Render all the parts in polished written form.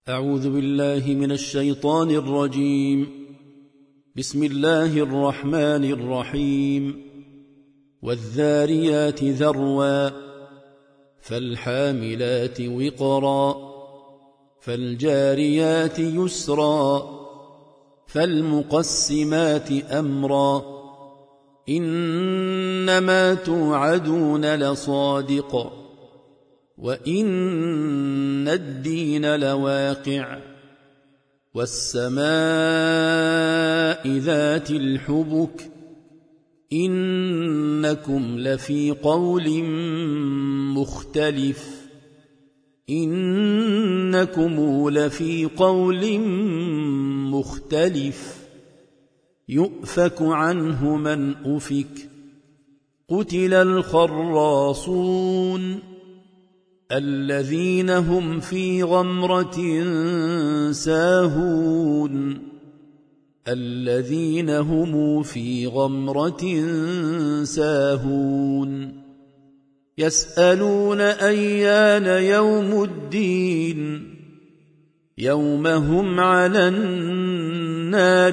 أعوذ بالله من الشيطان الرجيم. بسم الله الرحمن الرحيم. والذاريات ذروا فالحاملات وقرا فالجاريات يسرا فالمقسمات أمرا إنما توعدون لصادق وإن الدين لواقع والسماء ذات الحبك إنكم لفي قول مختلف يؤفك عنه من أفك قتل الخراصون الذين هم في غمرة ساهون يسألون أيان يوم الدين يوم هم على النار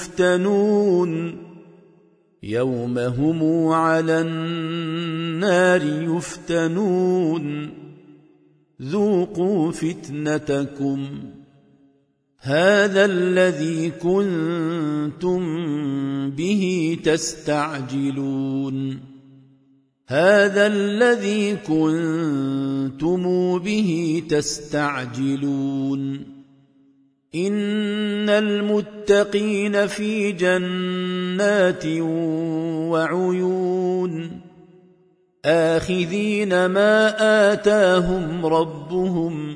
يفتنون ذوقوا فتنتكم هذا الذي كنتم به تستعجلون إن المتقين في جنات وعيون آخذين ما آتاهم ربهم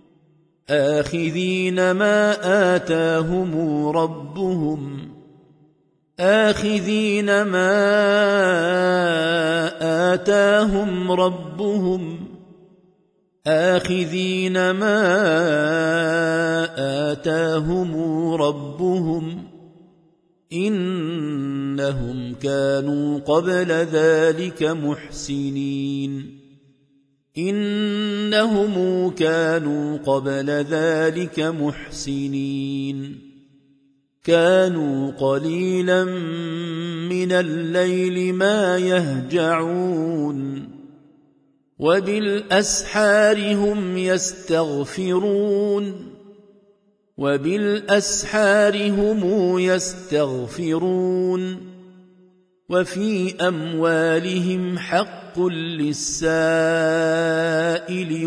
إنهم كانوا قبل ذلك محسنين كانوا قليلا من الليل ما يهجعون وبالأسحار هم يستغفرون وفي أموالهم حق للسائل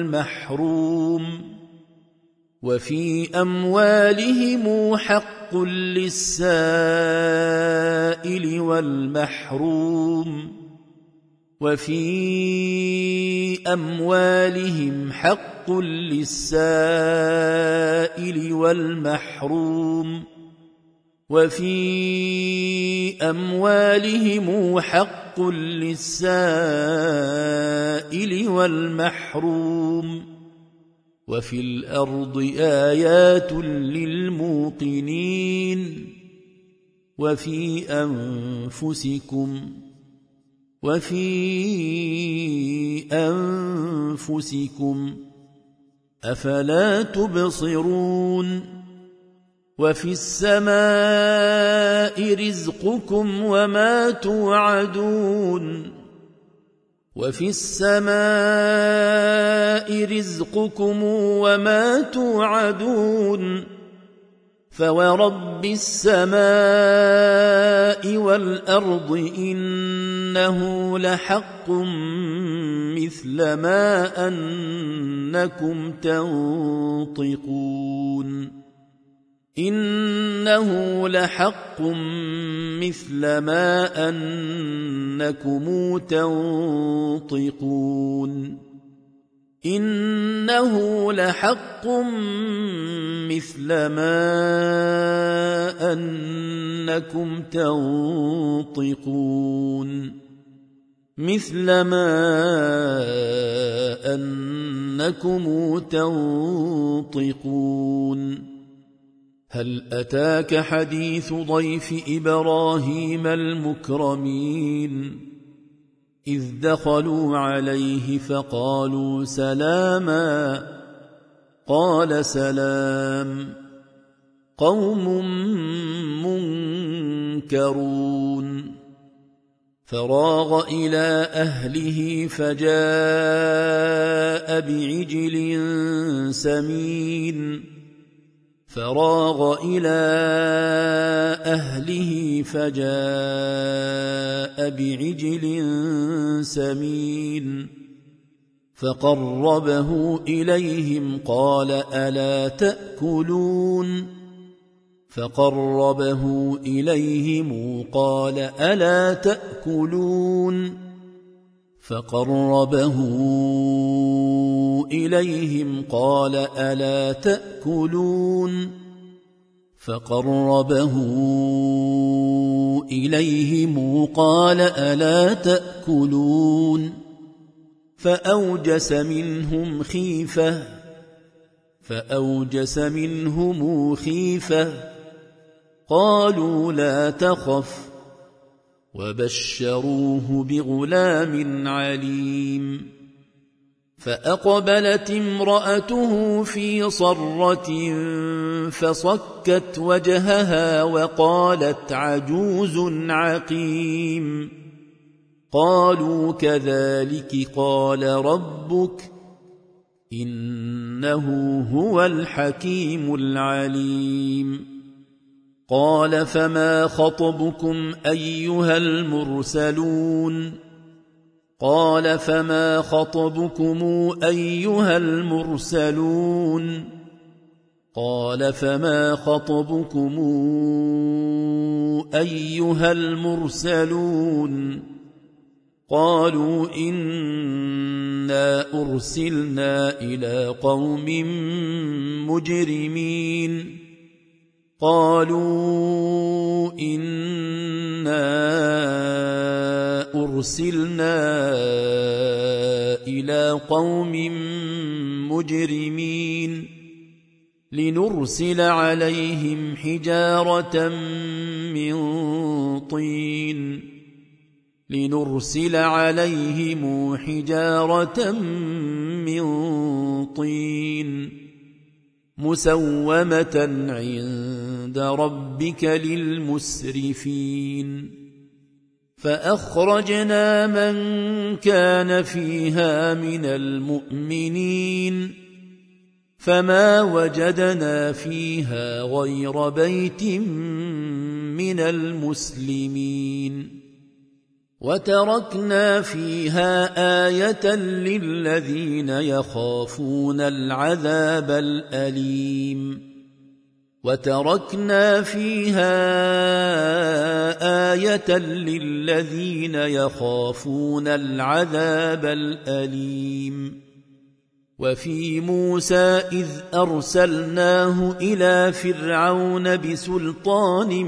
والمحروم وفي الأرض آيات للموقنين وفي أنفسكم أفلا تبصرون وفي السماء رزقكم وما توعدون فورب السماء والأرض إنه لحق مثل ما أنكم تنطقون هل أتاك حديث ضيف إبراهيم المكرمين إذ دخلوا عليه فقالوا سلاما قال سلام قوم منكرون فراغ إلى أهله فجاء بعجل سمين فقربه إليهم قال ألا تأكلون فقربه إليهم قال ألا تأكلون فأوجس منهم خيفة قالوا لا تخف وبشروه بغلام عليم فأقبلت امرأته في صرة فصكت وجهها وقالت عجوز عقيم قالوا كذلك قال ربك إنه هو الحكيم العليم قال فما خطبكم أيها المرسلون قالوا إنا أرسلنا إلى قوم مجرمين لنرسل عليهم حجارة من طين مسومة عند ربك للمسرفين فأخرجنا من كان فيها من المؤمنين فما وجدنا فيها غير بيت من المسلمين وتركنا فيها آية للذين يخافون العذاب الأليم وفي موسى إذ أرسلناه إلى فرعون بسلطان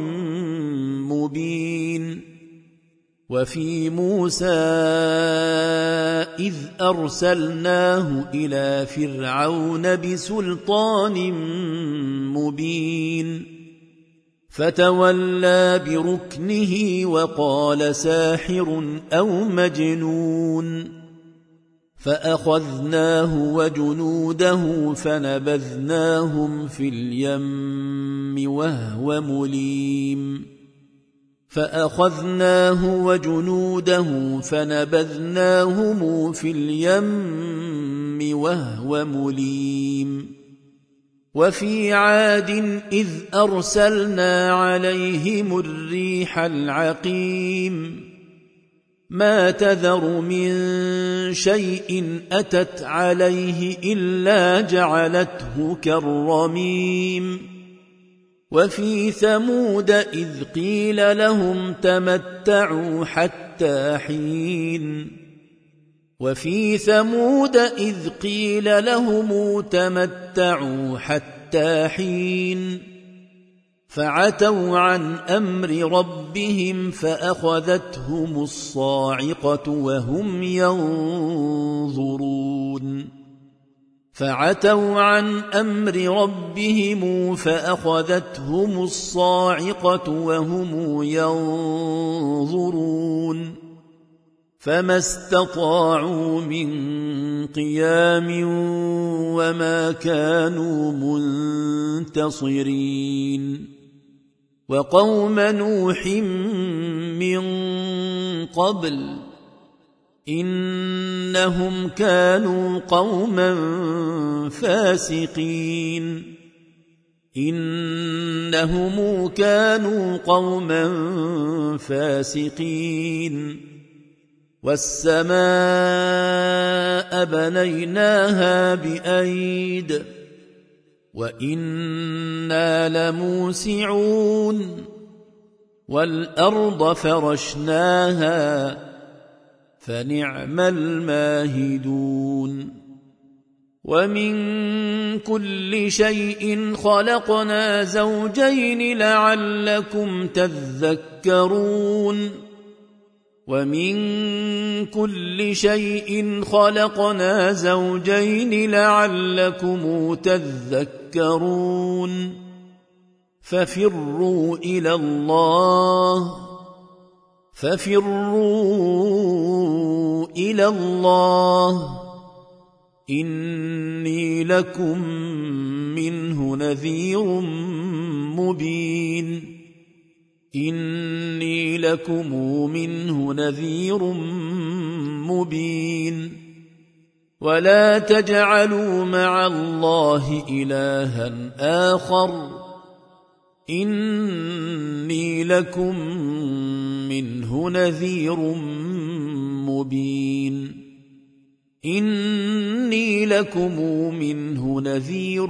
مبين فتولى بركنه وقال ساحر أو مجنون فأخذناه وجنوده فنبذناهم في اليم وهو مليم وفي عاد إذ أرسلنا عليهم الريح العقيم ما تذر من شيء أتت عليه إلا جعلته كالرميم وفي ثمود إذ قيل لهم تمتعوا حتى حين فعتوا عن أمر ربهم فأخذتهم الصاعقة وهم ينظرون فما استطاعوا من قيام وما كانوا منتصرين وقوم نوح من قبل إنهم كانوا قوما فاسقين إنهم كانوا قوما فاسقين والسماء بنيناها بأيد وإنا لموسعون والأرض فرشناها فنعم الماهدون ومن كل شيء خلقنا زوجين لعلكم تذكرون ومن كل شيء خلقنا زوجين لعلكم تذكرون ففروا إلى الله إني لكم منه نذير مبين إني لكم منه نذير مبين ولا تجعلوا مع الله إلها آخر إني لكم منه نذير مبين إني لكم منه نذير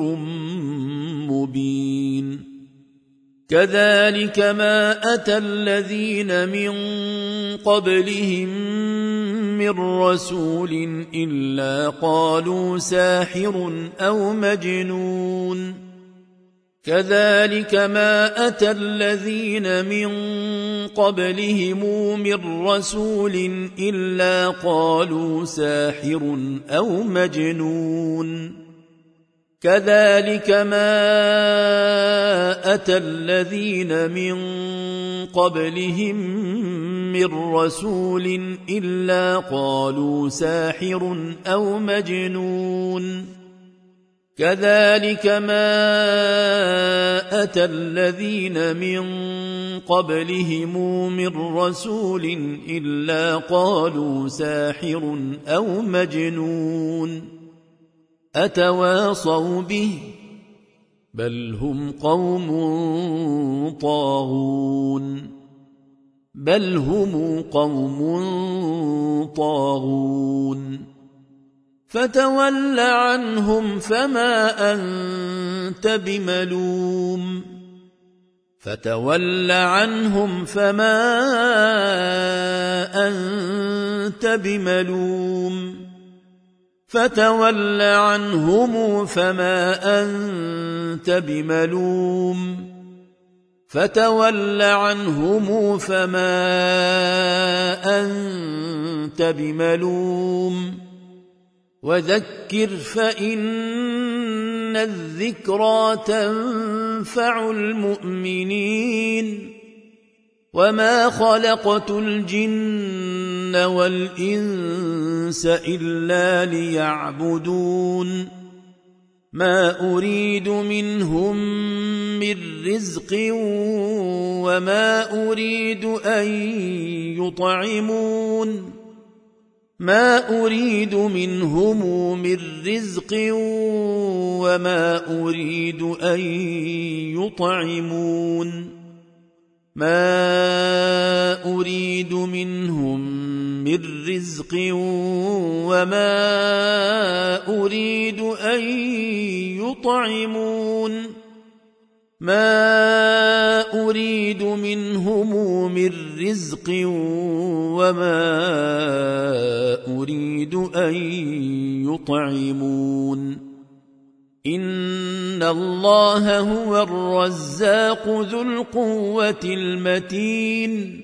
مبين كذلك ما أتى الذين من قبلهم من رسول إلا قالوا ساحر أو مجنون كذلك ما أتى الذين من قبلهم من رسول إلا قالوا ساحر أو مجنون كذلك ما أتى الذين من قبلهم من رسول إلا قالوا ساحر أو مجنون كذلك ما أتى الذين من قبلهم من رسول إلا قالوا ساحر أو مجنون أتواصوا به بل هم قوم طاغون فتول عنهم فما أنت بملوم فتول عنهم فما أنت بملوم وذكر فإن الذكرى تنفع المؤمنين وما خلقت الجن والإنس إلا ليعبدون ما أريد منهم من رزق وما أريد أن يطعمون ما أريد منهم من رزق وما أريد أن يطعمون ما أريد منهم من رزق وما أريد أن يطعمون ما أريد منهم من رزق وما أريد أن يطعمون إن الله هو الرزاق ذو القوة المتين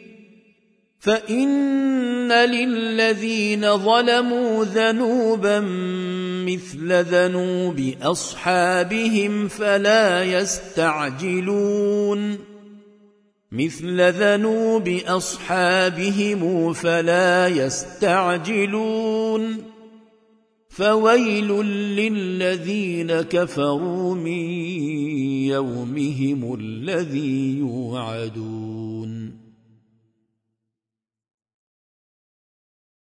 فإن للذين ظلموا ذنوبا مثل ذنوب أصحابهم فلا يستعجلون مثل ذنوب أصحابهم فلا يستعجلون فويل للذين كفروا من يومهم الذي يوعدون